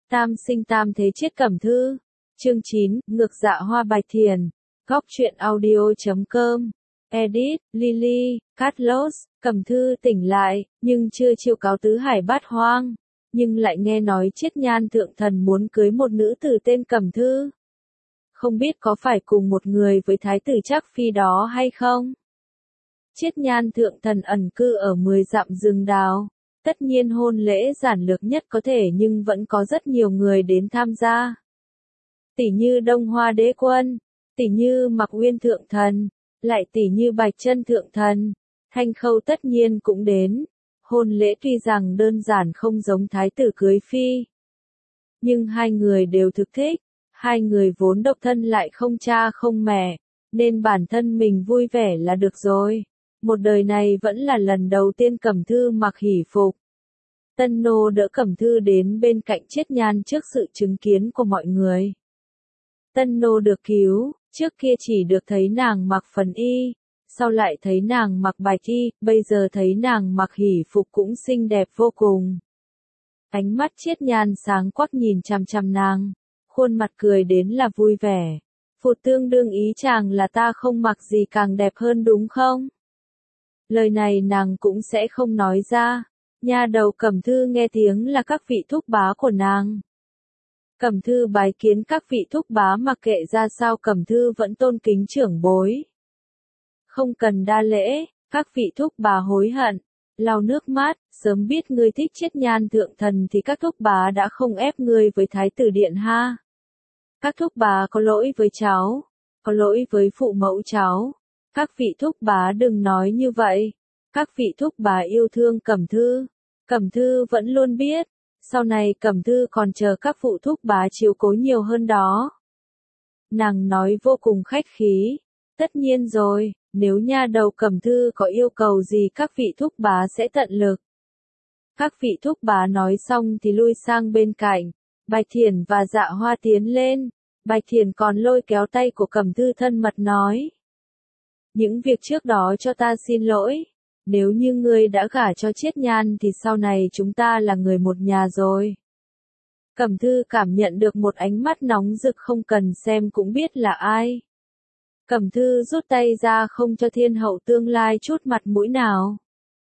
Tam sinh tam thế chết Cẩm Thư. Chương 9, ngược Dạ Hoa Bạch Thiền. Góc truyện audio.com. Edit, Lily, Carlos. Cẩm Thư tỉnh lại, nhưng chưa chịu cáo tứ hải bát hoang. Nhưng lại nghe nói Chiết Nhan thượng thần muốn cưới một nữ tử tên Cẩm Thư. Không biết có phải cùng một người với thái tử Trác Phi đó hay không? Chiết Nhan thượng thần ẩn cư ở 10 dặm rừng đào. Tất nhiên hôn lễ giản lược nhất có thể nhưng vẫn có rất nhiều người đến tham gia. Tỷ như Đông Hoa Đế Quân, tỷ như Mạc Uyên thượng thần, lại tỷ như Bạch Chân thượng thần, Thanh Khâu tất nhiên cũng đến. Hôn lễ tuy rằng đơn giản không giống thái tử cưới phi, nhưng hai người đều thực thích, hai người vốn độc thân lại không cha không mẹ, nên bản thân mình vui vẻ là được rồi. Một đời này vẫn là lần đầu tiên Cẩm Thư mặc hỷ phục. Tân nô đỡ Cẩm Thư đến bên cạnh Chiết Nhan trước sự chứng kiến của mọi người. Tân nô được cứu, trước kia chỉ được thấy nàng mặc phần y, sau lại thấy nàng mặc bạch y, bây giờ thấy nàng mặc hỷ phục cũng xinh đẹp vô cùng. Ánh mắt Chiết Nhan sáng quắc nhìn chằm chằm nàng, khuôn mặt cười đến là vui vẻ. Phụ tương đương ý chàng là ta không mặc gì càng đẹp hơn đúng không? Lời này nàng cũng sẽ không nói ra. Nha đầu Cẩm Thư nghe tiếng là các vị thúc bá của nàng. Cẩm Thư bái kiến các vị thúc bá, mặc kệ ra sao Cẩm Thư vẫn tôn kính trưởng bối. Không cần đa lễ, các vị thúc bá hối hận, lau nước mắt, sớm biết ngươi thích Chiết Nhan thượng thần thì các thúc bá đã không ép ngươi với thái tử điện ha. Các thúc bá có lỗi với cháu, có lỗi với phụ mẫu cháu. Các vị thúc bá đừng nói như vậy. Các vị thúc bá yêu thương Cẩm Thư. Cẩm Thư vẫn luôn biết, sau này Cẩm Thư còn chờ các phụ thúc bá chiếu cố nhiều hơn đó. Nàng nói vô cùng khách khí. Tất nhiên rồi, nếu nha đầu Cẩm Thư có yêu cầu gì các vị thúc bá sẽ tận lực. Các vị thúc bá nói xong thì lui sang bên cạnh. Bạch Thiền và Dạ Hoa tiến lên. Bạch Thiền còn lôi kéo tay của Cẩm Thư thân mật nói. Những việc trước đó cho ta xin lỗi. Nếu như ngươi đã gả cho Chiết Nhan thì sau này chúng ta là người một nhà rồi. Cẩm Thư cảm nhận được một ánh mắt nóng rực không cần xem cũng biết là ai. Cẩm Thư rút tay ra không cho thiên hậu tương lai chút mặt mũi nào.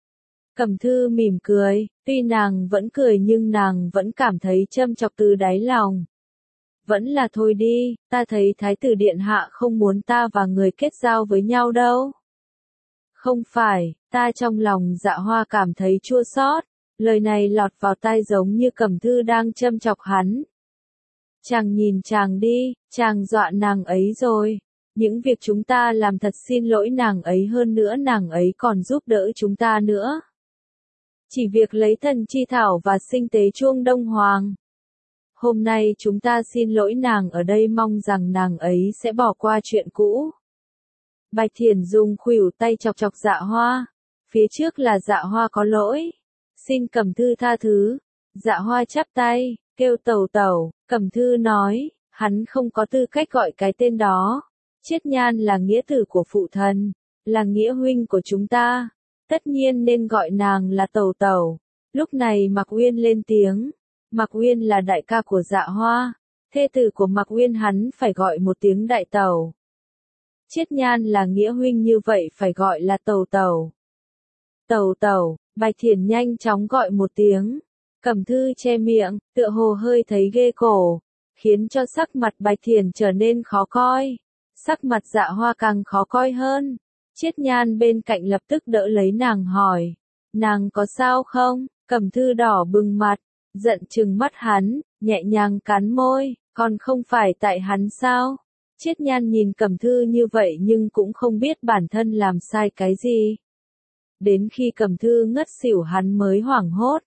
Cẩm Thư mỉm cười, tuy nàng vẫn cười nhưng nàng vẫn cảm thấy châm chọc từ đáy lòng. Vẫn là thôi đi, ta thấy thái tử điện hạ không muốn ta và người kết giao với nhau đâu. Không phải, ta trong lòng Dạ Hoa cảm thấy chua xót, lời này lọt vào tai giống như Cẩm Thư đang châm chọc hắn. Chàng nhìn chàng đi, chàng dọa nàng ấy rồi. Những việc chúng ta làm thật xin lỗi nàng ấy, hơn nữa nàng ấy còn giúp đỡ chúng ta nữa. Chỉ việc lấy thần chi thảo và sinh tế chuông Đông Hoàng. Hôm nay chúng ta xin lỗi nàng ở đây, mong rằng nàng ấy sẽ bỏ qua chuyện cũ. Bạch Thiền dùng khuỷu tay chọc chọc Dạ Hoa. Phía trước là Dạ Hoa có lỗi. Xin Cẩm Thư tha thứ. Dạ Hoa chắp tay, kêu tẩu tẩu. Cẩm Thư nói, hắn không có tư cách gọi cái tên đó. Chiết Nhan là nghĩa tử của phụ thần, là nghĩa huynh của chúng ta. Tất nhiên nên gọi nàng là tẩu tẩu. Lúc này Mạc Uyên lên tiếng. Mạc Uyên là đại ca của Dạ Hoa. Thê tử của Mạc Uyên hắn phải gọi một tiếng đại tẩu. Chiết Nhan là nghĩa huynh như vậy phải gọi là tẩu tẩu. Tẩu tẩu, Bạch Thiền nhanh chóng gọi một tiếng. Cẩm Thư che miệng, tựa hồ hơi thấy ghê cổ, khiến cho sắc mặt Bạch Thiền trở nên khó coi. Sắc mặt Dạ Hoa càng khó coi hơn. Chiết Nhan bên cạnh lập tức đỡ lấy nàng hỏi. Nàng có sao không? Cẩm Thư đỏ bừng mặt, giận trừng mắt hắn, nhẹ nhàng cắn môi, còn không phải tại hắn sao? Chiết Nhan nhìn Cẩm Thư như vậy nhưng cũng không biết bản thân làm sai cái gì. Đến khi Cẩm Thư ngất xỉu hắn mới hoảng hốt.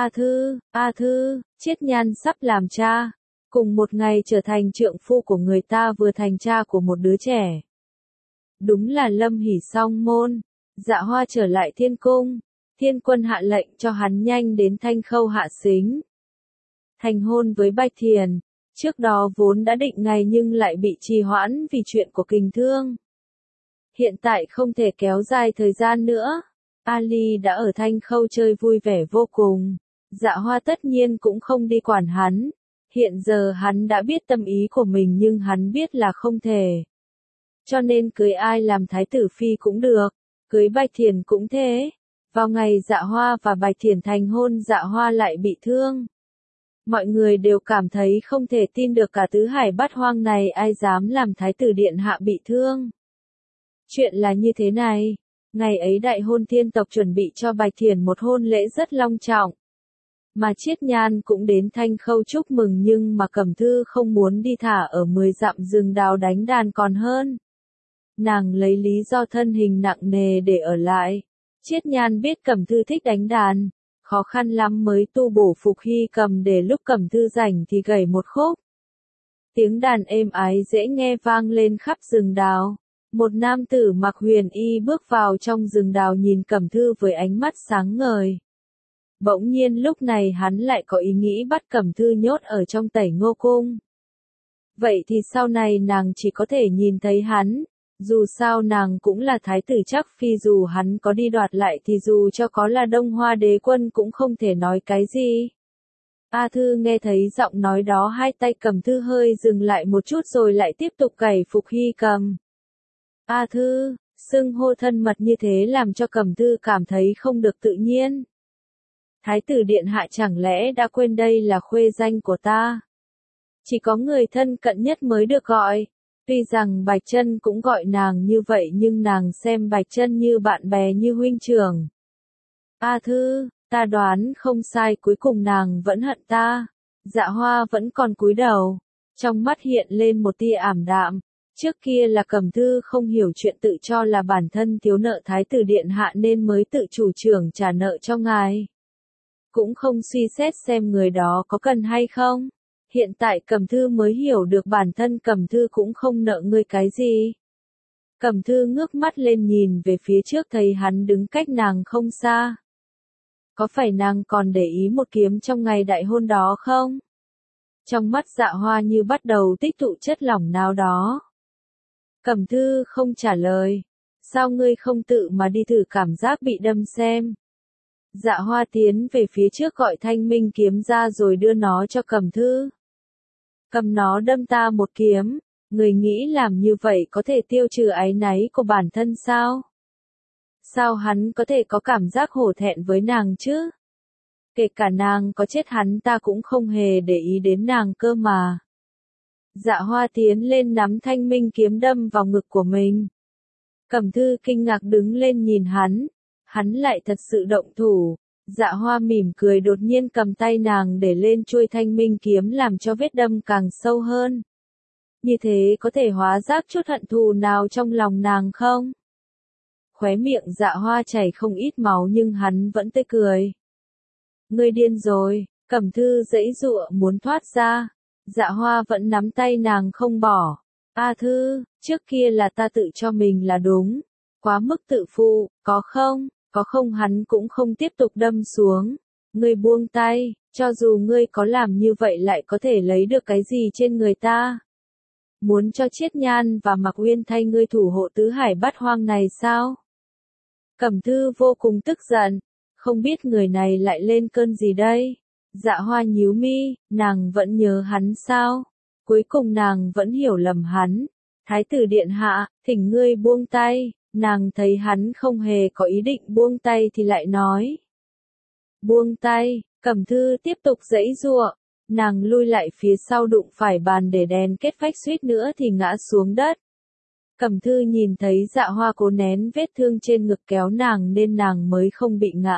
A Thư, Chiết Nhan sắp làm cha. Cùng một ngày trở thành trượng phu của người ta, vừa thành cha của một đứa trẻ. Đúng là lâm hỉ song môn. Dạ Hoa trở lại thiên cung. Thiên quân hạ lệnh cho hắn nhanh đến Thanh Khâu hạ xính. Thành hôn với Bạch Thiền. Trước đó vốn đã định ngày nhưng lại bị trì hoãn vì chuyện của Kình Thương. Hiện tại không thể kéo dài thời gian nữa. Ali đã ở Thanh Khâu chơi vui vẻ vô cùng. Dạ Hoa tất nhiên cũng không đi quản hắn. Hiện giờ hắn đã biết tâm ý của mình nhưng hắn biết là không thể. Cho nên cưới ai làm thái tử phi cũng được, cưới Bạch Thiền cũng thế. Vào ngày Dạ Hoa và Bạch Thiền thành hôn, Dạ Hoa lại bị thương. Mọi người đều cảm thấy không thể tin được cả tứ hải bát hoang này ai dám làm thái tử điện hạ bị thương. Chuyện là như thế này, ngày ấy đại hôn thiên tộc chuẩn bị cho Bạch Thiền một hôn lễ rất long trọng. Mà Chiết Nhan cũng đến Thanh Khâu chúc mừng nhưng mà Cẩm Thư không muốn đi thả ở 10 dặm rừng đào đánh đàn còn hơn. Nàng lấy lý do thân hình nặng nề để ở lại. Chiết Nhan biết Cẩm Thư thích đánh đàn, khó khăn lắm mới tu bổ Phục Hy cầm để lúc Cẩm Thư rảnh thì gảy một khúc. Tiếng đàn êm ái dễ nghe vang lên khắp rừng đào. Một nam tử mặc huyền y bước vào trong rừng đào nhìn Cẩm Thư với ánh mắt sáng ngời. Bỗng nhiên lúc này hắn lại có ý nghĩ bắt Cẩm Thư nhốt ở trong Tẩy Ngô Cung. Vậy thì sau này nàng chỉ có thể nhìn thấy hắn. Dù sao nàng cũng là thái tử chắc phi, dù hắn có đi đoạt lại thì dù cho có là Đông Hoa đế quân cũng không thể nói cái gì. A Thư nghe thấy giọng nói đó, hai tay Cẩm Thư hơi dừng lại một chút rồi lại tiếp tục gảy Phục Hy cầm. A Thư, xưng hô thân mật như thế làm cho Cẩm Thư cảm thấy không được tự nhiên. Thái tử điện hạ chẳng lẽ đã quên đây là khuê danh của ta? Chỉ có người thân cận nhất mới được gọi. Tuy rằng Bạch Chân cũng gọi nàng như vậy nhưng nàng xem Bạch Chân như bạn bè, như huynh trưởng. A Thư, ta đoán không sai, cuối cùng nàng vẫn hận ta. Dạ Hoa vẫn còn cúi đầu, trong mắt hiện lên một tia ảm đạm. Trước kia là Cẩm Thư không hiểu chuyện, tự cho là bản thân thiếu nợ thái tử điện hạ nên mới tự chủ trương trả nợ cho ngài. Cũng không suy xét xem người đó có cần hay không. Hiện tại Cẩm Thư mới hiểu được bản thân Cẩm Thư cũng không nợ ngươi cái gì. Cẩm Thư ngước mắt lên nhìn về phía trước, thấy hắn đứng cách nàng không xa. Có phải nàng còn để ý một kiếm trong ngày đại hôn đó không? Trong mắt Dạ Hoa như bắt đầu tích tụ chất lỏng nào đó. Cẩm Thư không trả lời. Sao ngươi không tự mà đi thử cảm giác bị đâm xem? Dạ Hoa tiến về phía trước gọi Thanh Minh kiếm ra rồi đưa nó cho Cẩm Thư. Cầm nó đâm ta một kiếm, người nghĩ làm như vậy có thể tiêu trừ áy náy của bản thân sao? Sao hắn có thể có cảm giác hổ thẹn với nàng chứ? Kể cả nàng có chết hắn ta cũng không hề để ý đến nàng cơ mà. Dạ Hoa tiến lên nắm Thanh Minh kiếm đâm vào ngực của mình. Cẩm Thư kinh ngạc đứng lên nhìn hắn lại thật sự động thủ. Dạ Hoa mỉm cười đột nhiên cầm tay nàng để lên chuôi Thanh Minh kiếm làm cho vết đâm càng sâu hơn. Như thế có thể hóa giải chút hận thù nào trong lòng nàng không? Khóe miệng Dạ Hoa chảy không ít máu nhưng hắn vẫn tươi cười. Ngươi điên rồi, Cẩm Thư giãy giụa muốn thoát ra. Dạ Hoa vẫn nắm tay nàng không bỏ. A Thư, trước kia là ta tự cho mình là đúng. Quá mức tự phụ, có không? Có không? Hắn cũng không tiếp tục đâm xuống. Ngươi buông tay, cho dù ngươi có làm như vậy lại có thể lấy được cái gì trên người ta? Muốn cho Chiết Nhan và Mạc Uyên thay ngươi thủ hộ tứ hải bát hoang này sao? Cẩm Thư vô cùng tức giận, không biết người này lại lên cơn gì đây? Dạ Hoa nhíu mi, nàng vẫn nhớ hắn sao? Cuối cùng nàng vẫn hiểu lầm hắn. Thái tử điện hạ, thỉnh ngươi buông tay. Nàng thấy hắn không hề có ý định buông tay thì lại nói. Buông tay, Cẩm Thư tiếp tục giãy giụa. Nàng lui lại phía sau đụng phải bàn để đèn kết phách suýt nữa thì ngã xuống đất. Cẩm Thư nhìn thấy Dạ Hoa cố nén vết thương trên ngực kéo nàng nên nàng mới không bị ngã.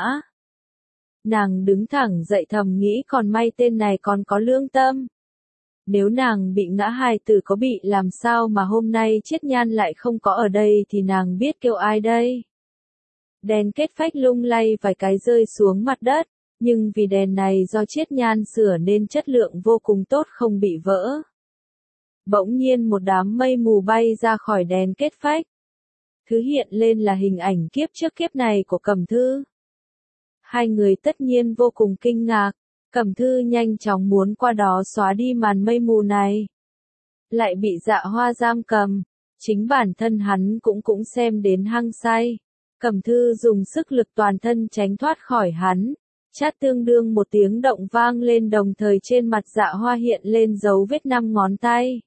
Nàng đứng thẳng dậy thầm nghĩ còn may tên này còn có lương tâm. Nếu nàng bị ngã hài tử có bị làm sao mà hôm nay Chiết Nhan lại không có ở đây thì nàng biết kêu ai đây. Đèn kết phách lung lay vài cái rơi xuống mặt đất, nhưng vì đèn này do Chiết Nhan sửa nên chất lượng vô cùng tốt không bị vỡ. Bỗng nhiên một đám mây mù bay ra khỏi đèn kết phách. Thứ hiện lên là hình ảnh kiếp trước kiếp này của Cẩm Thư. Hai người tất nhiên vô cùng kinh ngạc. Cẩm Thư nhanh chóng muốn qua đó xóa đi màn mây mù này. Lại bị Dạ Hoa giam cầm. Chính bản thân hắn cũng xem đến hăng say. Cẩm Thư dùng sức lực toàn thân tránh thoát khỏi hắn. Chát tương đương một tiếng động vang lên, đồng thời trên mặt Dạ Hoa hiện lên dấu vết 5 ngón tay.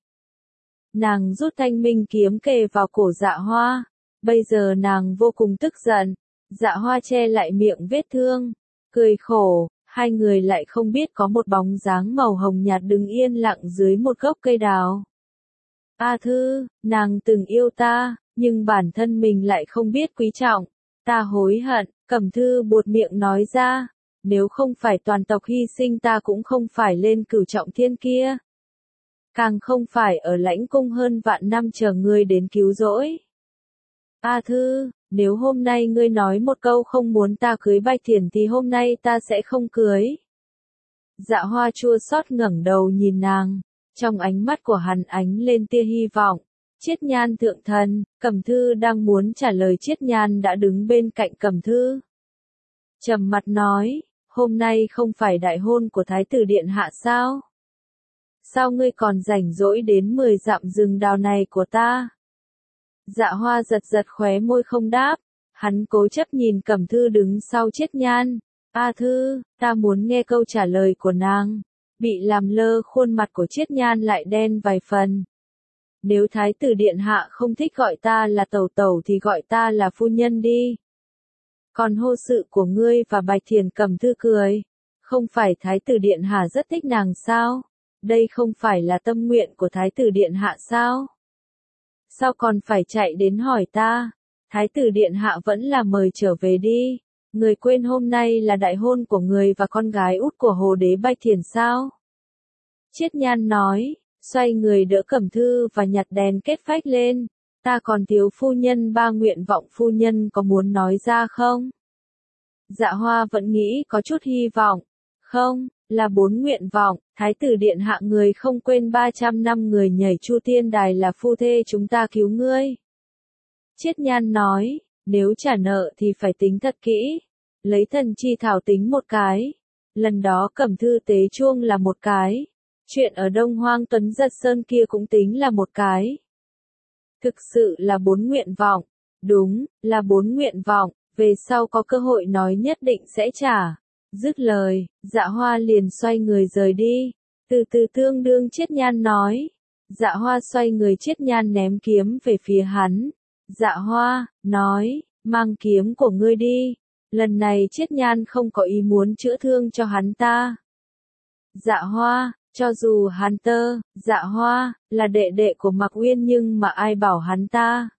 Nàng rút thanh minh kiếm kề vào cổ Dạ Hoa. Bây giờ nàng vô cùng tức giận. Dạ Hoa che lại miệng vết thương, cười khổ. Hai người lại không biết có một bóng dáng màu hồng nhạt đứng yên lặng dưới một gốc cây đào. A Thư, nàng từng yêu ta, nhưng bản thân mình lại không biết quý trọng. Ta hối hận. Cẩm Thư buột miệng nói ra. Nếu không phải toàn tộc hy sinh ta cũng không phải lên cửu trọng thiên kia. Càng không phải ở lãnh cung hơn vạn năm chờ ngươi đến cứu rỗi. A Thư, nếu hôm nay ngươi nói một câu không muốn ta cưới Bạch Thiển thì hôm nay ta sẽ không cưới. Dạ Hoa chua xót ngẩng đầu nhìn nàng, trong ánh mắt của hắn ánh lên tia hy vọng. Chiết Nhan thượng thần, Cẩm Thư đang muốn trả lời, Chiết Nhan đã đứng bên cạnh Cẩm Thư. Trầm mặt nói, hôm nay không phải đại hôn của Thái tử Điện Hạ sao? Sao ngươi còn rảnh rỗi đến 10 dặm rừng đào này của ta? Dạ Hoa giật giật khóe môi không đáp, hắn cố chấp nhìn Cẩm Thư đứng sau Chiết Nhan. A Thư, ta muốn nghe câu trả lời của nàng. Bị làm lơ, khuôn mặt của Chiết Nhan lại đen vài phần. Nếu Thái tử Điện Hạ không thích gọi ta là tẩu tẩu thì gọi ta là phu nhân đi. Còn hôn sự của ngươi và Bạch Thiền, Cẩm Thư cười. Không phải Thái tử Điện Hạ rất thích nàng sao? Đây không phải là tâm nguyện của Thái tử Điện Hạ sao? Sao còn phải chạy đến hỏi ta? Thái tử Điện Hạ vẫn là mời trở về đi. Người quên hôm nay là đại hôn của người và con gái út của Hồ đế Bạch Thiền sao? Chiết Nhan nói, xoay người đỡ Cẩm Thư và nhặt đèn kết phách lên. Ta còn thiếu phu nhân 3 nguyện vọng, phu nhân có muốn nói ra không? Dạ Hoa vẫn nghĩ có chút hy vọng. Không, là 4 nguyện vọng. Thái tử Điện Hạ, người không quên 300 năm người nhảy Chu Tiên Đài là phu thê chúng ta cứu ngươi. Chiết Nhan nói, nếu trả nợ thì phải tính thật kỹ. Lấy thần chi thảo tính một cái. Lần đó Cẩm Thư tế chuông là một cái. Chuyện ở Đông Hoang Tuấn Giật Sơn kia cũng tính là một cái. Thực sự là 4 nguyện vọng. Đúng, là 4 nguyện vọng. Về sau có cơ hội nói nhất định sẽ trả. Dứt lời, Dạ Hoa liền xoay người rời đi. Từ từ tương đương Chiết Nhan nói. Dạ Hoa xoay người, Chiết Nhan ném kiếm về phía hắn. Dạ Hoa, nói, mang kiếm của ngươi đi. Lần này Chiết Nhan không có ý muốn chữa thương cho hắn ta. Dạ Hoa, cho dù hắn tơ, Dạ Hoa, là đệ đệ của Mạc Uyên nhưng mà ai bảo hắn ta.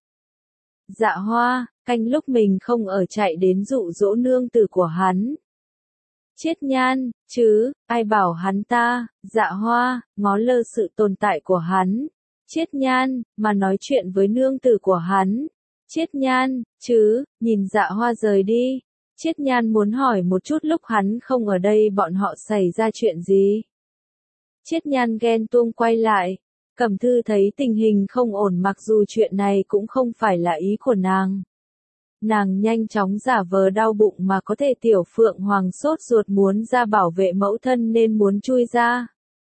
Dạ Hoa, canh lúc mình không ở chạy đến dụ dỗ nương tử của hắn. Chiết Nhan, chứ, ai bảo hắn ta. Dạ Hoa, ngó lơ sự tồn tại của hắn. Chiết Nhan, mà nói chuyện với nương tử của hắn. Chiết Nhan, chứ, nhìn Dạ Hoa rời đi. Chiết Nhan muốn hỏi một chút lúc hắn không ở đây bọn họ xảy ra chuyện gì. Chiết Nhan ghen tuông quay lại. Cẩm Thư thấy tình hình không ổn, mặc dù chuyện này cũng không phải là ý của nàng. Nàng nhanh chóng giả vờ đau bụng mà có thể Tiểu Phượng Hoàng sốt ruột muốn ra bảo vệ mẫu thân nên muốn chui ra.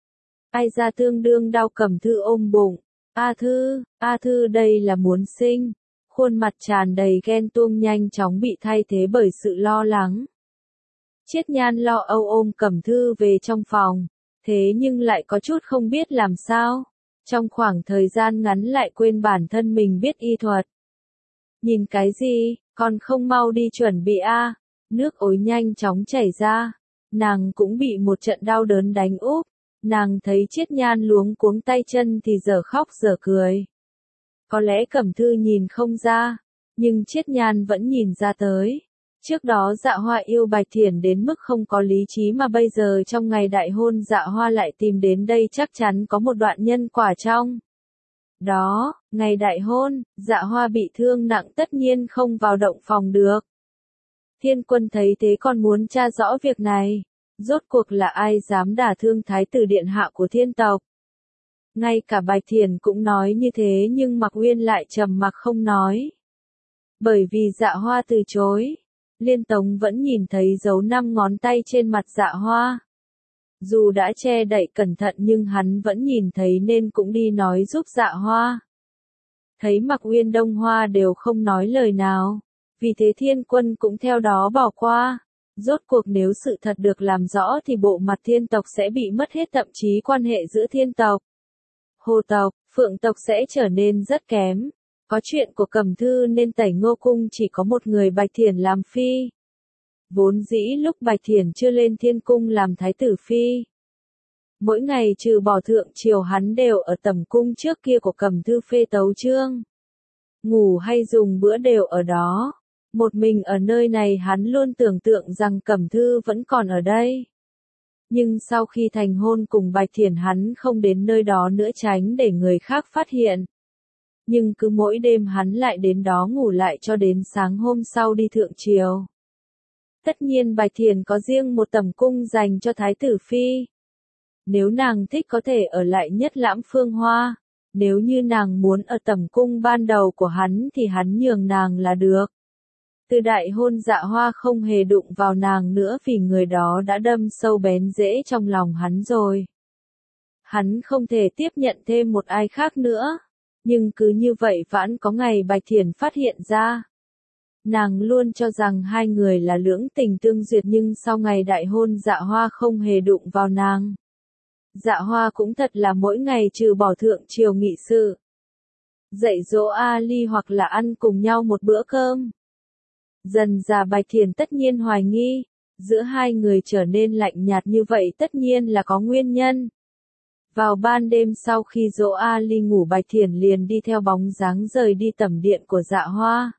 Ai ra tương đương đau, Cẩm Thư ôm bụng. A Thư đây là muốn sinh. Khuôn mặt tràn đầy ghen tuông nhanh chóng bị thay thế bởi sự lo lắng. Chiết Nhan lo âu ôm Cẩm Thư về trong phòng. Thế nhưng lại có chút không biết làm sao. Trong khoảng thời gian ngắn lại quên bản thân mình biết y thuật. Nhìn cái gì, còn không mau đi chuẩn bị a. Nước ối nhanh chóng chảy ra. Nàng cũng bị một trận đau đớn đánh úp. Nàng thấy Chiết Nhan luống cuống tay chân thì giờ khóc giờ cười. Có lẽ Cẩm Thư nhìn không ra, nhưng Chiết Nhan vẫn nhìn ra tới. Trước đó Dạ Hoa yêu Bạch Thiển đến mức không có lý trí, mà bây giờ trong ngày đại hôn Dạ Hoa lại tìm đến đây, chắc chắn có một đoạn nhân quả trong đó. Ngày đại hôn, Dạ Hoa bị thương nặng tất nhiên không vào động phòng được. Thiên Quân thấy thế còn muốn tra rõ việc này. Rốt cuộc là ai dám đả thương Thái tử Điện Hạ của thiên tộc? Ngay cả Bạch Thiển cũng nói như thế nhưng Mạc Uyên lại trầm mặc không nói. Bởi vì Dạ Hoa từ chối. Liên Tống vẫn nhìn thấy dấu 5 ngón tay trên mặt Dạ Hoa. Dù đã che đậy cẩn thận nhưng hắn vẫn nhìn thấy nên cũng đi nói giúp Dạ Hoa. Thấy Mạc Uyên Đông Hoa đều không nói lời nào. Vì thế Thiên Quân cũng theo đó bỏ qua. Rốt cuộc nếu sự thật được làm rõ thì bộ mặt thiên tộc sẽ bị mất hết, thậm chí quan hệ giữa thiên tộc, hồ tộc, phượng tộc sẽ trở nên rất kém. Có chuyện của Cẩm Thư nên Tẩy Ngô Cung chỉ có một người Bạch Thiển làm phi. Vốn dĩ lúc Bạch Thiển chưa lên thiên cung làm thái tử phi, mỗi ngày trừ bỏ thượng triều hắn đều ở tẩm cung trước kia của Cẩm Thư phê tấu chương. Ngủ hay dùng bữa đều ở đó. Một mình ở nơi này hắn luôn tưởng tượng rằng Cẩm Thư vẫn còn ở đây. Nhưng sau khi thành hôn cùng Bạch Thiển hắn không đến nơi đó nữa, tránh để người khác phát hiện. Nhưng cứ mỗi đêm hắn lại đến đó ngủ lại cho đến sáng hôm sau đi thượng triều. Tất nhiên Bạch Thiển có riêng một tẩm cung dành cho thái tử phi. Nếu nàng thích có thể ở lại Nhất Lãm Phương Hoa. Nếu như nàng muốn ở tẩm cung ban đầu của hắn thì hắn nhường nàng là được. Từ đại hôn Dạ Hoa không hề đụng vào nàng nữa vì người đó đã đâm sâu bén rễ trong lòng hắn rồi. Hắn không thể tiếp nhận thêm một ai khác nữa. Nhưng cứ như vậy vãn có ngày Bạch Thiển phát hiện ra. Nàng luôn cho rằng hai người là lưỡng tình tương duyệt, nhưng sau ngày đại hôn Dạ Hoa không hề đụng vào nàng. Dạ Hoa cũng thật là mỗi ngày trừ bỏ thượng triều nghị sự, dạy dỗ Ali hoặc là ăn cùng nhau một bữa cơm. Dần dà Bạch Thiển tất nhiên hoài nghi, giữa hai người trở nên lạnh nhạt như vậy tất nhiên là có nguyên nhân. Vào ban đêm sau khi dỗ Ali ngủ, Bạch Thiển liền đi theo bóng dáng rời đi tẩm điện của Dạ Hoa.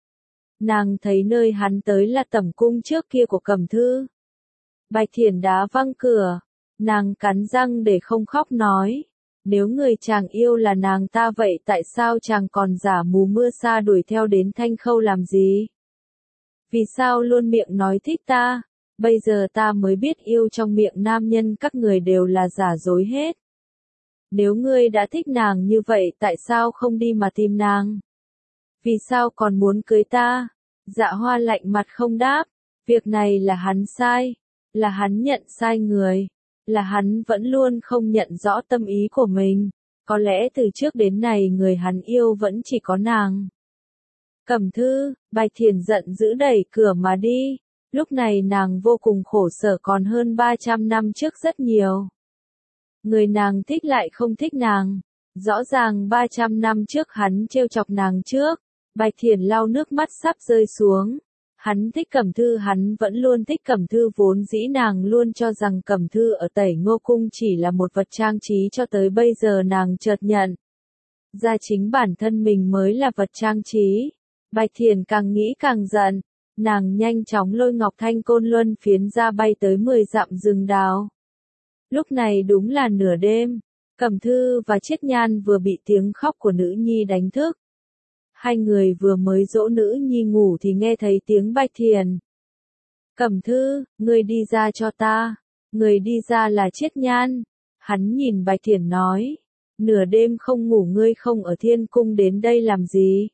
Nàng thấy nơi hắn tới là tẩm cung trước kia của Cẩm Thư. Bạch Thiển đá văng cửa, nàng cắn răng để không khóc nói. Nếu người chàng yêu là nàng ta vậy tại sao chàng còn giả mù mưa sa đuổi theo đến Thanh Khâu làm gì? Vì sao luôn miệng nói thích ta? Bây giờ ta mới biết yêu trong miệng nam nhân các người đều là giả dối hết. Nếu ngươi đã thích nàng như vậy tại sao không đi mà tìm nàng? Vì sao còn muốn cưới ta? Dạ Hoa lạnh mặt không đáp. Việc này là hắn sai. Là hắn nhận sai người. Là hắn vẫn luôn không nhận rõ tâm ý của mình. Có lẽ từ trước đến nay người hắn yêu vẫn chỉ có nàng. Cẩm Thư, Bạch Thiển giận dữ đẩy cửa mà đi. Lúc này nàng vô cùng khổ sở, còn hơn 300 năm trước rất nhiều. Người nàng thích lại không thích nàng. Rõ ràng 300 năm trước hắn trêu chọc nàng trước. Bạch Thiển lau nước mắt sắp rơi xuống. Hắn thích Cẩm Thư, hắn vẫn luôn thích Cẩm Thư, vốn dĩ nàng luôn cho rằng Cẩm Thư ở Tẩy Ngô Cung chỉ là một vật trang trí, cho tới bây giờ nàng chợt nhận ra chính bản thân mình mới là vật trang trí. Bạch Thiển càng nghĩ càng giận, nàng nhanh chóng lôi Ngọc Thanh Côn Luân phiến ra bay tới 10 dặm rừng đào. Lúc này đúng là nửa đêm, Cẩm Thư và Chiết Nhan vừa bị tiếng khóc của nữ nhi đánh thức. Hai người vừa mới dỗ nữ nhi ngủ thì nghe thấy tiếng Bạch Thiển. Cẩm Thư, người đi ra cho ta. Người đi ra là Chiết Nhan. Hắn nhìn Bạch Thiển nói. Nửa đêm không ngủ ngươi không ở thiên cung đến đây làm gì?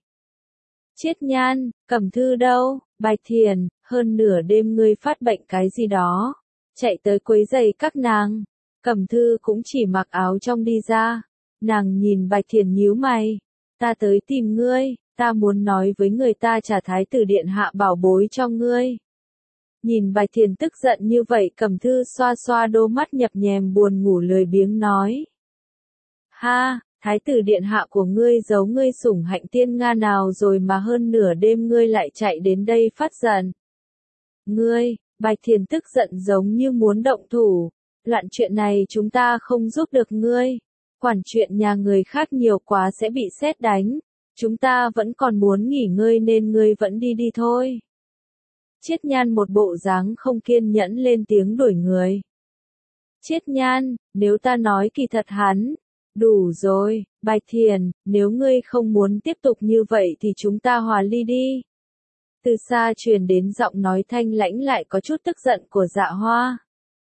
Chiết Nhan, Cẩm Thư đâu? Bạch Thiển, hơn nửa đêm ngươi phát bệnh cái gì đó. Chạy tới quấy rầy các nàng. Cẩm Thư cũng chỉ mặc áo trong đi ra. Nàng nhìn Bạch Thiển nhíu mày. Ta tới tìm ngươi, ta muốn nói với người ta trả thái tử điện hạ bảo bối cho ngươi. Nhìn Bạch Thiển tức giận như vậy, Cẩm Thư xoa xoa đôi mắt nhập nhèm buồn ngủ lười biếng nói. Ha, thái tử điện hạ của ngươi giấu ngươi sủng hạnh tiên Nga nào rồi mà hơn nửa đêm ngươi lại chạy đến đây phát giận. Ngươi, Bạch Thiển tức giận giống như muốn động thủ. Loạn chuyện này chúng ta không giúp được ngươi. Quản chuyện nhà người khác nhiều quá sẽ bị sét đánh. Chúng ta vẫn còn muốn nghỉ ngơi nên ngươi vẫn đi đi thôi. Chiết Nhan một bộ dáng không kiên nhẫn lên tiếng đuổi người. Chiết Nhan, nếu ta nói kỳ thật hắn. Đủ rồi, Bạch Thiển, nếu ngươi không muốn tiếp tục như vậy thì chúng ta hòa ly đi. Từ xa truyền đến giọng nói thanh lãnh lại có chút tức giận của Dạ Hoa.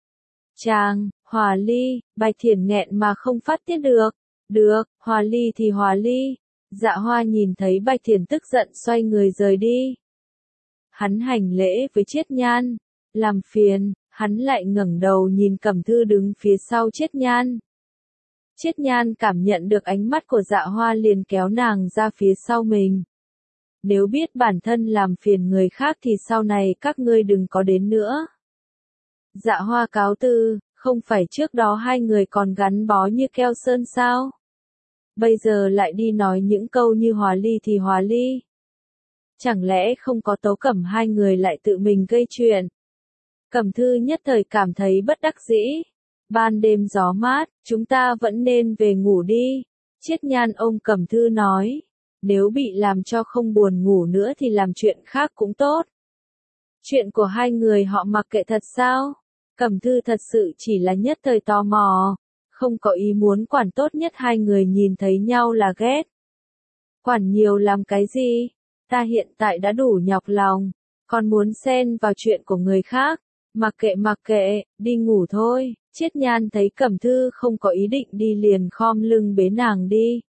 Chàng, hòa ly, Bạch Thiển nghẹn mà không phát tiết được. Được, hòa ly thì hòa ly. Dạ Hoa nhìn thấy Bạch Thiển tức giận xoay người rời đi. Hắn hành lễ với Chiết Nhan. Làm phiền, hắn lại ngẩng đầu nhìn Cẩm Thư đứng phía sau Chiết Nhan. Chiết Nhan cảm nhận được ánh mắt của Dạ Hoa liền kéo nàng ra phía sau mình. nếu biết bản thân làm phiền người khác thì sau này các ngươi đừng có đến nữa. Dạ Hoa cáo từ, không phải trước đó hai người còn gắn bó như keo sơn sao? Bây giờ lại đi nói những câu như hòa ly thì hòa ly. Chẳng lẽ không có Tấu Cẩm hai người lại tự mình gây chuyện? Cẩm Thư nhất thời cảm thấy bất đắc dĩ. Ban đêm gió mát, chúng ta vẫn nên về ngủ đi. Chiết Nhan ôm Cẩm Thư nói. Nếu bị làm cho không buồn ngủ nữa thì làm chuyện khác cũng tốt. Chuyện của hai người họ mặc kệ thật sao? Cẩm Thư thật sự chỉ là nhất thời tò mò. Không có ý muốn quản, tốt nhất hai người nhìn thấy nhau là ghét. Quản nhiều làm cái gì? Ta hiện tại đã đủ nhọc lòng. Còn muốn xen vào chuyện của người khác. Mặc kệ, đi ngủ thôi. Chiết Nhan thấy Cẩm Thư không có ý định đi liền khom lưng bế nàng đi.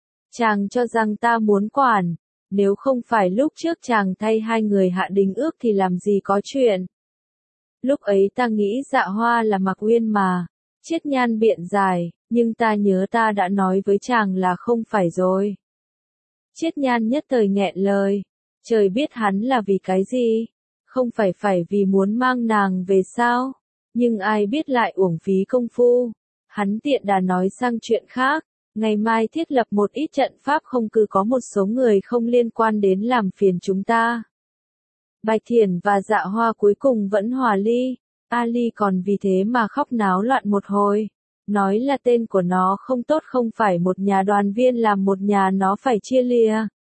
Chàng cho rằng ta muốn quản. Nếu không phải lúc trước chàng thay hai người hạ đình ước thì làm gì có chuyện. Lúc ấy ta nghĩ Dạ Hoa là Mạc Uyên mà. Chiết Nhan biện giải, nhưng ta nhớ ta đã nói với chàng là không phải rồi. Chiết Nhan nhất thời nghẹn lời. Trời biết hắn là vì cái gì? Không phải vì muốn mang nàng về sao? Nhưng ai biết lại uổng phí công phu. Hắn tiện đà nói sang chuyện khác. Ngày mai thiết lập một ít trận pháp không, cứ có một số người không liên quan đến làm phiền chúng ta. Bạch Thiển và Dạ Hoa cuối cùng vẫn hòa ly. Ali còn vì thế mà khóc náo loạn một hồi. Nói là tên của nó không tốt, không phải một nhà đoàn viên làm một nhà nó phải chia lìa.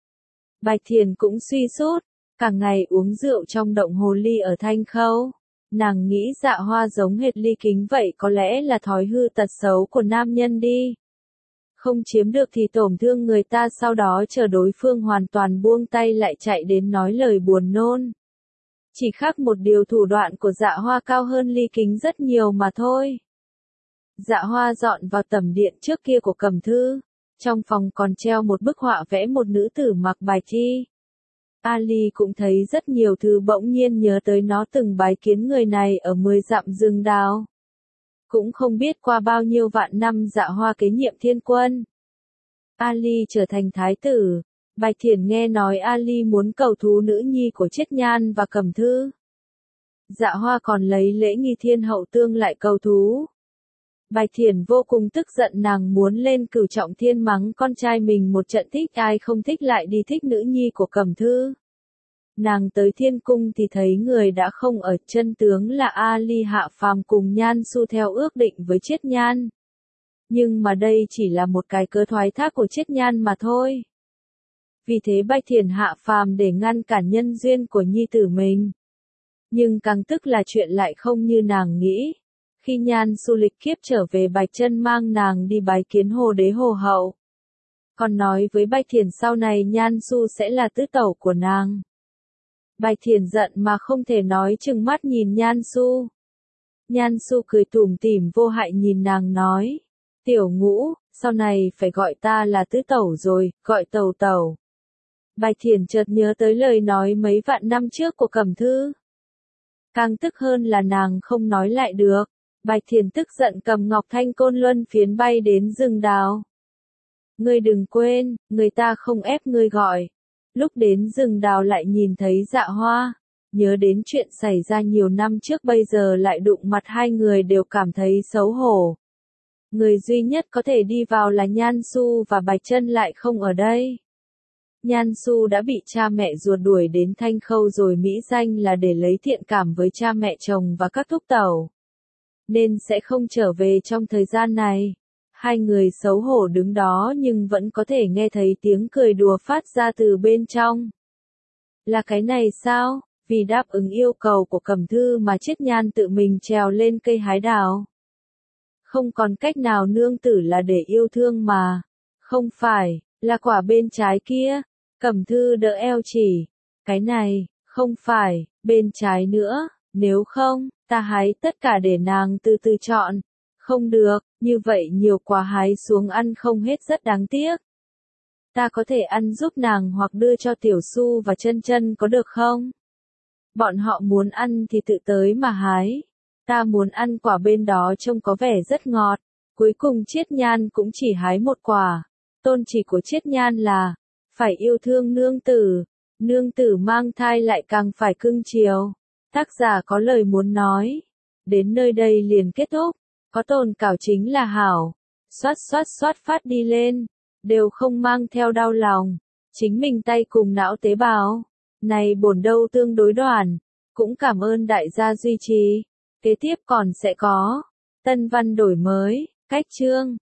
Bạch Thiển cũng suy sút, cả ngày uống rượu trong động hồ ly ở Thanh Khâu. Nàng nghĩ Dạ Hoa giống hệt Ly Kính vậy, có lẽ là thói hư tật xấu của nam nhân đi. Không chiếm được thì tổn thương người ta, sau đó chờ đối phương hoàn toàn buông tay lại chạy đến nói lời buồn nôn. Chỉ khác một điều, thủ đoạn của Dạ Hoa cao hơn Ly Kính rất nhiều mà thôi. Dạ Hoa dọn vào tẩm điện trước kia của Cẩm Thư. Trong phòng còn treo một bức họa vẽ một nữ tử mặc bài thi. Ali cũng thấy rất nhiều thứ, bỗng nhiên nhớ tới nó từng bái kiến người này ở 10 dặm rừng đào. Cũng không biết qua bao nhiêu vạn năm Dạ Hoa kế nhiệm thiên quân. Ali trở thành thái tử. Bạch Thiển nghe nói Ali muốn cầu thú nữ nhi của Chiết Nhan và Cẩm Thư. Dạ Hoa còn lấy lễ nghi thiên hậu tương lại cầu thú. Bạch Thiển vô cùng tức giận, nàng muốn lên Cửu Trọng Thiên mắng con trai mình một trận, thích ai không thích lại đi thích nữ nhi của Cẩm Thư. Nàng tới thiên cung thì thấy người đã không ở, chân tướng là Ali hạ phàm cùng Nhan Xu theo ước định với Chiết Nhan. Nhưng mà đây chỉ là một cái cớ thoái thác của Chiết Nhan mà thôi. Vì thế Bạch Thiển hạ phàm để ngăn cản nhân duyên của nhi tử mình. Nhưng càng tức là chuyện lại không như nàng nghĩ. Khi Nhan Xu lịch kiếp trở về, Bạch Chân mang nàng đi bái kiến Hồ Đế Hồ Hậu. Còn nói với Bạch Thiển sau này Nhan Xu sẽ là tứ tẩu của nàng. Bạch Thiển giận mà không thể nói, trừng mắt nhìn Nhan Xu. Nhan Xu cười tủm tỉm vô hại nhìn nàng nói. Tiểu Ngũ, sau này phải gọi ta là tứ tẩu rồi, gọi tẩu tẩu. Bạch Thiển chợt nhớ tới lời nói mấy vạn năm trước của Cẩm Thư. Càng tức hơn là nàng không nói lại được. Bạch Thiển tức giận cầm Ngọc Thanh Côn Luân phiến bay đến rừng đào. Ngươi đừng quên, người ta không ép ngươi gọi. Lúc đến rừng đào lại nhìn thấy Dạ Hoa. Nhớ đến chuyện xảy ra nhiều năm trước, bây giờ lại đụng mặt hai người đều cảm thấy xấu hổ. Người duy nhất có thể đi vào là Nhan Xu và Bạch Chân lại không ở đây. Nhan Xu đã bị cha mẹ ruột đuổi đến Thanh Khâu rồi, mỹ danh là để lấy thiện cảm với cha mẹ chồng và các thúc tẩu. Nên sẽ không trở về trong thời gian này. Hai người xấu hổ đứng đó nhưng vẫn có thể nghe thấy tiếng cười đùa phát ra từ bên trong. Là cái này sao? Vì đáp ứng yêu cầu của Cẩm Thư mà Chiết Nhan tự mình trèo lên cây hái đào. Không còn cách nào, nương tử là để yêu thương mà. Không phải, là quả bên trái kia. Cẩm Thư đỡ eo chỉ. Cái này, không phải, bên trái nữa, nếu không, ta hái tất cả để nàng từ từ chọn. Không được, như vậy nhiều quả hái xuống ăn không hết rất đáng tiếc. Ta có thể ăn giúp nàng hoặc đưa cho Tiểu Xu và Chân Chân có được không? Bọn họ muốn ăn thì tự tới mà hái. Ta muốn ăn quả bên đó trông có vẻ rất ngọt. Cuối cùng Chiết Nhan cũng chỉ hái một quả. Tôn chỉ của Chiết Nhan là phải yêu thương nương tử. Nương tử mang thai lại càng phải cưng chiều. Tác giả có lời muốn nói. Đến nơi đây liền kết thúc. Có tồn cảo chính là hảo. Xoát phát đi lên. Đều không mang theo đau lòng. Chính mình tay cùng não tế bào. Này bổn đâu tương đối đoàn. Cũng cảm ơn đại gia duy trì. Kế tiếp còn sẽ có tân văn đổi mới, cách chương.